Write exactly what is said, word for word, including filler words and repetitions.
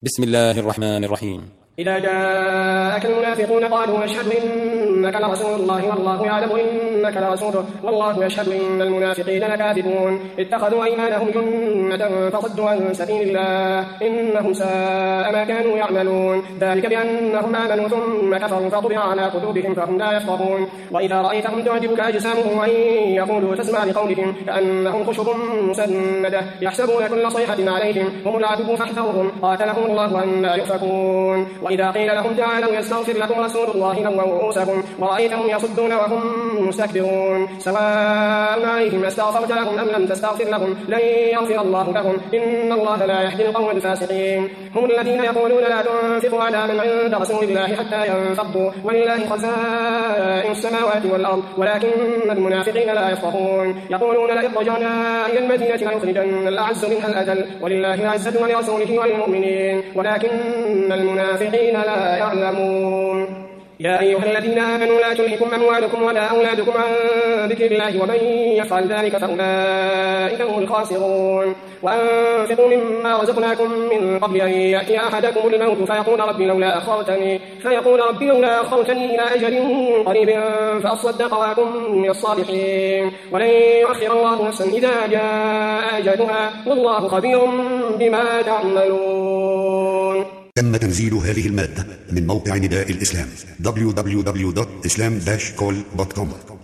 بسم الله الرحمن الرحيم. إذا جاءك المنافقون قالوا نشهد إنك لرسول الله والله يعلم إنك لرسوله والله يشهد إن المنافقين لكاذبون اتخذوا أيمانهم جنة فصدوا عن سبيل الله إنهم ساء ما كانوا يعملون ذلك بأنهم آمنوا ثم كفروا فطبع على قلوبهم فهم لا يفقهون وإذا رأيتهم تعجبك أجسامهم وإن يقولوا تسمع لقولهم كأنهم خشب مسندة يحسبون كل صيحة عليهم هم العدو فاحذرهم قاتلهم الله أن لا يؤفكون وإذا قيل لهم تعالوا يستغفر لكم رسول الله لووا رؤوسهم ورأيتهم يصدون وهم مستكبرون سواء عليهم استغفرت لهم أم لم تستغفر لهم لن يغفر الله لهم إن الله لا يهدي القوم الفاسقين هم الذين يقولون لا تنفقوا على من عند رسول الله حتى ينفضوا ولله خزائن السماوات والأرض ولكن المنافقين لا يفقهون يقولون لئن رجعنا إلى المدينة ليخرجن الأعز منها الأذل ولله العزة ولرسوله وللمؤمنين ولكن المنافقين لا يعلمون يا أيها الذين آمنوا لا تلهكم أموالكم ولا أولادكم عن ذكر الله ومن يفعل ذلك فأولئك هم الخاسرون وأنفقوا مما رزقناكم من قبل أن يأتي أحدكم الموت فيقول رب لولا أخرتني فيقول رب لولا أخرتني إلى أجل قريب فأصدق وأكن من الصالحين ولن يؤخر الله نفسا إذا جاء أجلها والله خبير بما تعملون. تم تنزيل هذه المادة من موقع نداء الإسلام دبليو دبليو دبليو دوت إسلام داش كول دوت كوم.